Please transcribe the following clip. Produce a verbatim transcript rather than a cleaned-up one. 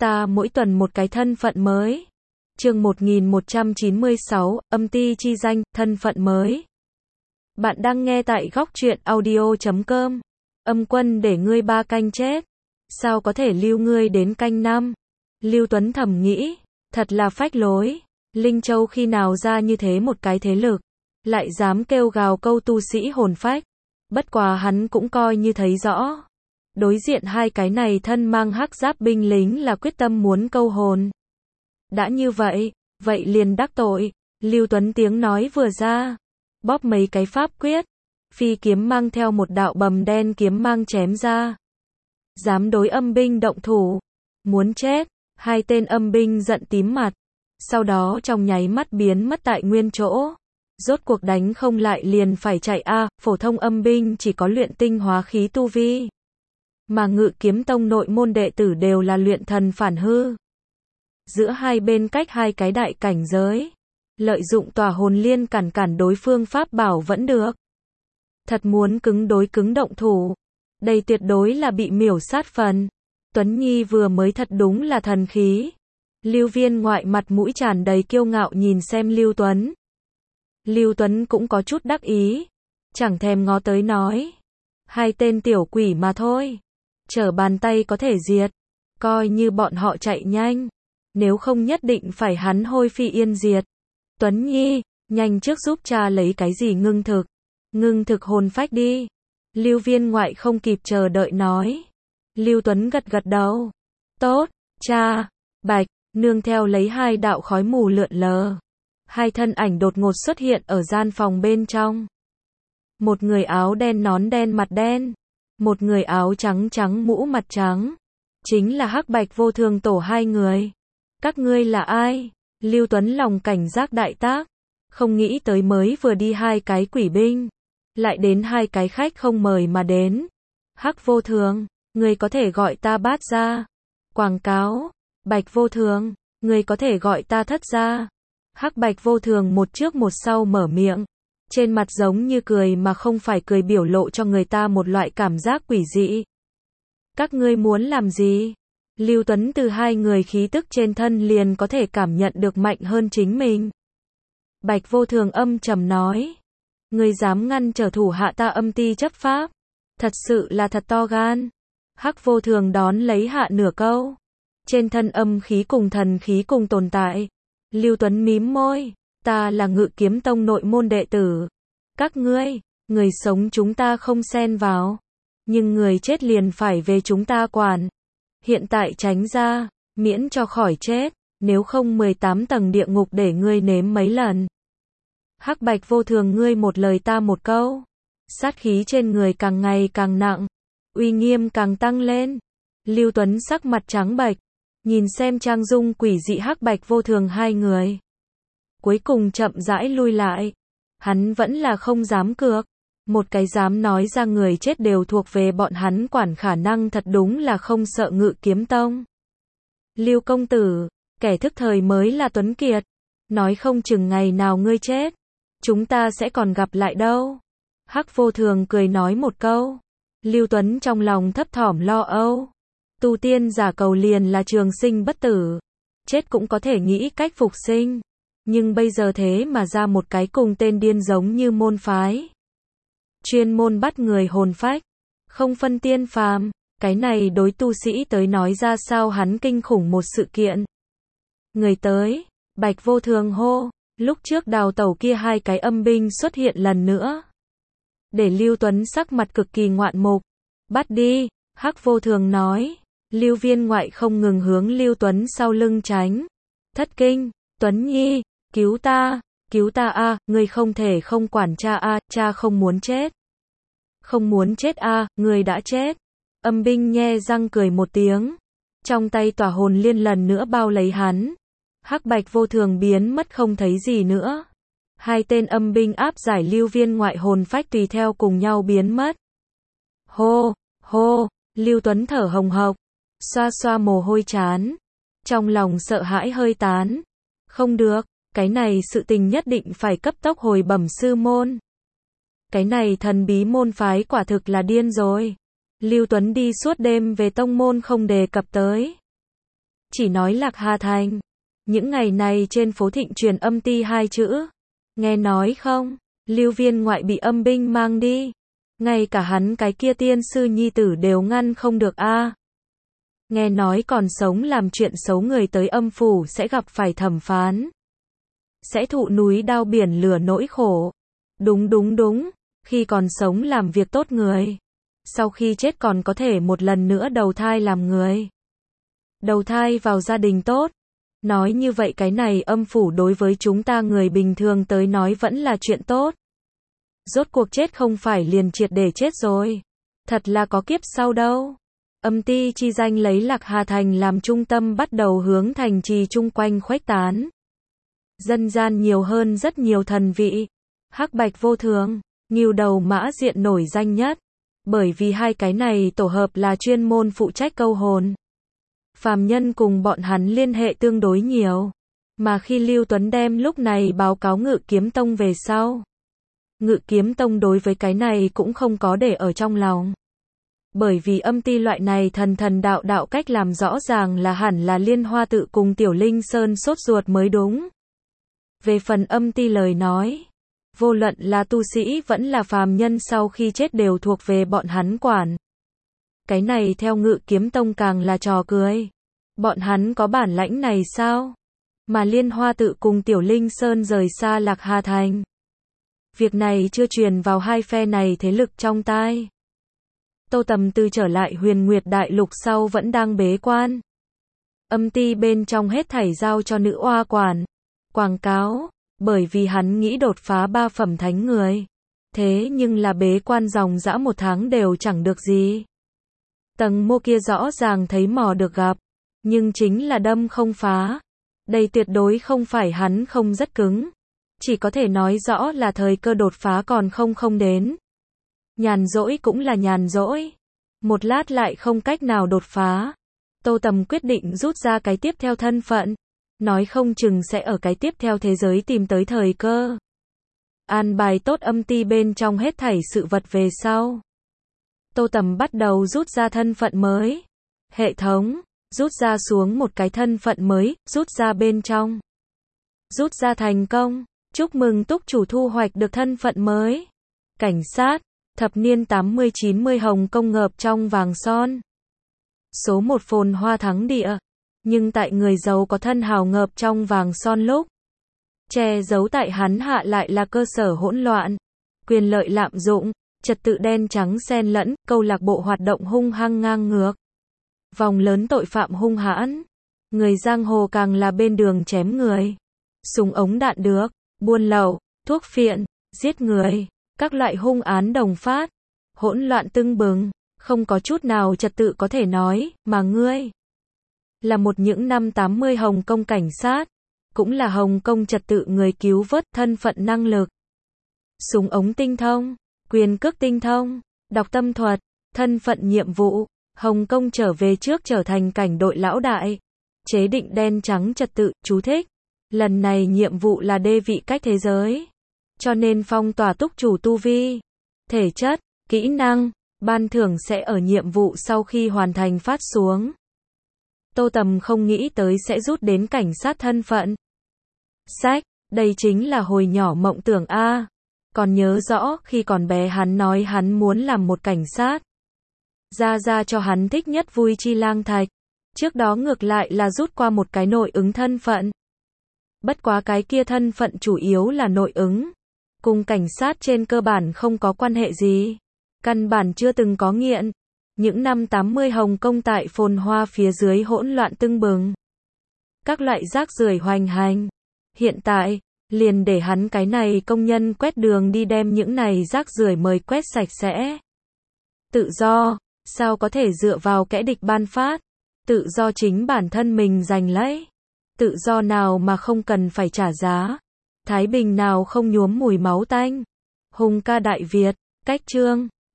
Ta mỗi tuần một cái thân phận mới. Chương một nghìn một trăm chín mươi sáu, âm ty chi danh, thân phận mới. Bạn đang nghe tại góc truyện audio chấm com. Âm quân để ngươi ba canh chết, sao có thể lưu ngươi đến canh năm? Lưu Tuấn thầm nghĩ, thật là phách lối. Linh Châu khi nào ra như thế một cái thế lực, lại dám kêu gào câu tu sĩ hồn phách. Bất quá hắn cũng coi như thấy rõ. Đối diện hai cái này thân mang hắc giáp binh lính là quyết tâm muốn câu hồn. Đã như vậy, vậy liền đắc tội. Lưu Tuấn tiếng nói vừa ra, bóp mấy cái pháp quyết, phi kiếm mang theo một đạo bầm đen kiếm mang chém ra. Dám đối âm binh động thủ, muốn chết. Hai tên âm binh giận tím mặt, sau đó trong nháy mắt biến mất tại nguyên chỗ. Rốt cuộc đánh không lại liền phải chạy a, à, phổ thông âm binh chỉ có luyện tinh hóa khí tu vi, mà Ngự Kiếm Tông nội môn đệ tử đều là luyện thần phản hư. Giữa hai bên cách hai cái đại cảnh giới, lợi dụng tòa hồn liên cản cản đối phương pháp bảo vẫn được. Thật muốn cứng đối cứng động thủ, đây tuyệt đối là bị miểu sát phần. Tuấn Nhi vừa mới thật đúng là thần khí. Lưu Viên Ngoại mặt mũi tràn đầy kiêu ngạo nhìn xem Lưu Tuấn. Lưu Tuấn cũng có chút đắc ý, chẳng thèm ngó tới nói, hai tên tiểu quỷ mà thôi, trở bàn tay có thể diệt, coi như bọn họ chạy nhanh, nếu không nhất định phải hắn hôi phi yên diệt. Tuấn Nhi, nhanh trước giúp cha lấy cái gì ngưng thực, ngưng thực hồn phách đi. Lưu Viên Ngoại không kịp chờ đợi nói. Lưu Tuấn gật gật đầu. Tốt, cha. Bạch, nương theo lấy hai đạo khói mù lượn lờ. Hai thân ảnh đột ngột xuất hiện ở gian phòng bên trong. Một người áo đen nón đen mặt đen, một người áo trắng trắng mũ mặt trắng. Chính là Hắc Bạch Vô Thường tổ hai người. Các ngươi là ai? Lưu Tuấn lòng cảnh giác đại tác, không nghĩ tới mới vừa đi hai cái quỷ binh, lại đến hai cái khách không mời mà đến. Hắc Vô Thường, người có thể gọi ta Bát gia. Quảng cáo. Bạch Vô Thường, người có thể gọi ta Thất gia. Hắc Bạch Vô Thường một trước một sau mở miệng, trên mặt giống như cười mà không phải cười, biểu lộ cho người ta một loại cảm giác quỷ dị. Các ngươi muốn làm gì? Lưu Tuấn từ hai người khí tức trên thân liền có thể cảm nhận được mạnh hơn chính mình. Bạch Vô Thường âm trầm nói, ngươi dám ngăn trở thủ hạ ta âm ty chấp pháp, thật sự là thật to gan. Hắc Vô Thường đón lấy hạ nửa câu, trên thân âm khí cùng thần khí cùng tồn tại. Lưu Tuấn mím môi, ta là Ngự Kiếm Tông nội môn đệ tử. Các ngươi, người sống chúng ta không xen vào, nhưng người chết liền phải về chúng ta quản. Hiện tại tránh ra, miễn cho khỏi chết, nếu không mười tám tầng địa ngục để ngươi nếm mấy lần. Hắc Bạch Vô Thường ngươi một lời ta một câu, sát khí trên người càng ngày càng nặng, uy nghiêm càng tăng lên. Lưu Tuấn sắc mặt trắng bệch, nhìn xem trang dung quỷ dị Hắc Bạch Vô Thường hai người, cuối cùng chậm rãi lui lại. Hắn vẫn là không dám cược, một cái dám nói ra người chết đều thuộc về bọn hắn quản khả năng thật đúng là không sợ Ngự Kiếm Tông. Lưu công tử, kẻ thức thời mới là Tuấn Kiệt, nói không chừng ngày nào ngươi chết, chúng ta sẽ còn gặp lại đâu. Hắc Vô Thường cười nói một câu. Lưu Tuấn trong lòng thấp thỏm lo âu. Tu tiên giả cầu liền là trường sinh bất tử, chết cũng có thể nghĩ cách phục sinh, nhưng bây giờ thế mà ra một cái cùng tên điên giống như môn phái, chuyên môn bắt người hồn phách, không phân tiên phàm, cái này đối tu sĩ tới nói ra sao hắn kinh khủng một sự kiện. Người tới, Bạch Vô Thường hô. Lúc trước đào tẩu kia hai cái âm binh xuất hiện lần nữa, để Lưu Tuấn sắc mặt cực kỳ ngoạn mục. Bắt đi, Hắc Vô Thường nói. Lưu Viên Ngoại không ngừng hướng Lưu Tuấn sau lưng tránh. Thất kinh, Tuấn Nhi, cứu ta, cứu ta a, à, ngươi không thể không quản cha a, à, cha không muốn chết. Không muốn chết a, à, ngươi đã chết. Âm binh nhe răng cười một tiếng, trong tay tỏa hồn liên lần nữa bao lấy hắn. Hắc Bạch Vô Thường biến mất không thấy gì nữa. Hai tên âm binh áp giải Lưu Viên Ngoại hồn phách tùy theo cùng nhau biến mất. Hô, hô, Lưu Tuấn thở hồng hộc, xoa xoa mồ hôi trán, trong lòng sợ hãi hơi tán. Không được, cái này sự tình nhất định phải cấp tốc hồi bẩm sư môn. Cái này thần bí môn phái quả thực là điên rồi. Lưu Tuấn đi suốt đêm về tông môn không đề cập tới. chỉ nói Lạc Hà Thành. Những ngày này trên phố thịnh truyền âm ti hai chữ. Nghe nói không, Lưu Viên Ngoại bị âm binh mang đi. Ngay cả hắn cái kia tiên sư nhi tử đều ngăn không được a. Nghe nói còn sống làm chuyện xấu người tới âm phủ sẽ gặp phải thẩm phán. Sẽ thụ núi đao biển lửa nỗi khổ. Đúng đúng đúng, khi còn sống làm việc tốt người. Sau khi chết còn có thể một lần nữa đầu thai làm người. Đầu thai vào gia đình tốt. Nói như vậy cái này âm phủ đối với chúng ta người bình thường tới nói vẫn là chuyện tốt. Rốt cuộc chết không phải liền triệt để chết rồi. Thật là có kiếp sau đâu. Âm ti chi danh lấy Lạc Hà Thành làm trung tâm bắt đầu hướng thành trì chung quanh khuếch tán. Dân gian nhiều hơn rất nhiều thần vị. Hắc bạch vô thường, Ngưu Đầu Mã Diện nổi danh nhất. Bởi vì hai cái này tổ hợp là chuyên môn phụ trách câu hồn. Phàm nhân cùng bọn hắn liên hệ tương đối nhiều. Mà khi Lưu Tuấn đem lúc này báo cáo Ngự Kiếm Tông về sau. Ngự Kiếm Tông đối với cái này cũng không có để ở trong lòng. Bởi vì âm ti loại này thần thần đạo đạo cách làm rõ ràng là hẳn là Liên Hoa Tự cùng Tiểu Linh Sơn sốt ruột mới đúng. Về phần âm ti lời nói, vô luận là tu sĩ vẫn là phàm nhân sau khi chết đều thuộc về bọn hắn quản. Cái này theo Ngự Kiếm Tông càng là trò cười. Bọn hắn có bản lãnh này sao? Mà Liên Hoa Tự cùng Tiểu Linh Sơn rời xa Lạc Hà Thành. Việc này chưa truyền vào hai phe này thế lực trong tai. Tô Tầm Tư trở lại Huyền Nguyệt Đại Lục sau vẫn đang bế quan. Âm ti bên trong hết thảy giao cho nữ oa quản. Quảng cáo, bởi vì hắn nghĩ đột phá ba phẩm thánh người. Thế nhưng là bế quan dòng dã một tháng đều chẳng được gì. Tầng mô kia rõ ràng thấy mò được gặp. Nhưng chính là đâm không phá. Đây tuyệt đối không phải hắn không rất cứng. Chỉ có thể nói rõ là thời cơ đột phá còn không không đến. Nhàn rỗi cũng là nhàn rỗi. Một lát lại không cách nào đột phá. Tô Tầm quyết định rút ra cái tiếp theo thân phận. Nói không chừng sẽ ở cái tiếp theo thế giới tìm tới thời cơ. An bài tốt âm ti bên trong hết thảy sự vật về sau. Tô Tầm bắt đầu rút ra thân phận mới. Hệ thống, rút ra xuống một cái thân phận mới, rút ra bên trong. Rút ra thành công. Chúc mừng túc chủ thu hoạch được thân phận mới. Cảnh sát, thập niên tám mươi chín mươi Hồng Kông ngợp trong vàng son. Số một phồn hoa thắng địa. Nhưng tại người giàu có thân hào ngợp trong vàng son lúc. Che giấu tại hắn hạ lại là cơ sở hỗn loạn. Quyền lợi lạm dụng, trật tự đen trắng xen lẫn, câu lạc bộ hoạt động hung hăng ngang ngược. Vòng lớn tội phạm hung hãn. Người giang hồ càng là bên đường chém người. Súng ống đạn được. Buôn lậu, thuốc phiện, giết người, các loại hung án đồng phát, hỗn loạn tưng bừng, không có chút nào trật tự có thể nói, mà ngươi là một những năm tám mươi Hồng Kông cảnh sát, cũng là Hồng Kông trật tự người cứu vớt, thân phận năng lực. Súng ống tinh thông, quyền cước tinh thông, đọc tâm thuật, thân phận nhiệm vụ, Hồng Kông trở về trước trở thành cảnh đội lão đại, chế định đen trắng trật tự, chú thích. Lần này nhiệm vụ là đê vị cách thế giới. Cho nên phong tỏa túc chủ tu vi, thể chất, kỹ năng, ban thưởng sẽ ở nhiệm vụ sau khi hoàn thành phát xuống. Tô Tầm không nghĩ tới sẽ rút đến cảnh sát thân phận. Sách, đây chính là hồi nhỏ mộng tưởng a. Còn nhớ rõ khi còn bé hắn nói hắn muốn làm một cảnh sát. Ra ra cho hắn thích nhất vui chi lang thạch. Trước đó ngược lại là rút qua một cái nội ứng thân phận. Bất quá cái kia thân phận chủ yếu là nội ứng. Cùng cảnh sát trên cơ bản không có quan hệ gì. Căn bản chưa từng có nghiện. Những năm tám mươi Hồng Kông tại phồn hoa phía dưới hỗn loạn tưng bừng. Các loại rác rưởi hoành hành. Hiện tại, liền để hắn cái này công nhân quét đường đi đem những này rác rưởi mời quét sạch sẽ. Tự do, sao có thể dựa vào kẻ địch ban phát. Tự do chính bản thân mình giành lấy. Tự do nào mà không cần phải trả giá. Thái bình nào không nhuốm mùi máu tanh. Hùng ca Đại Việt, cách chương.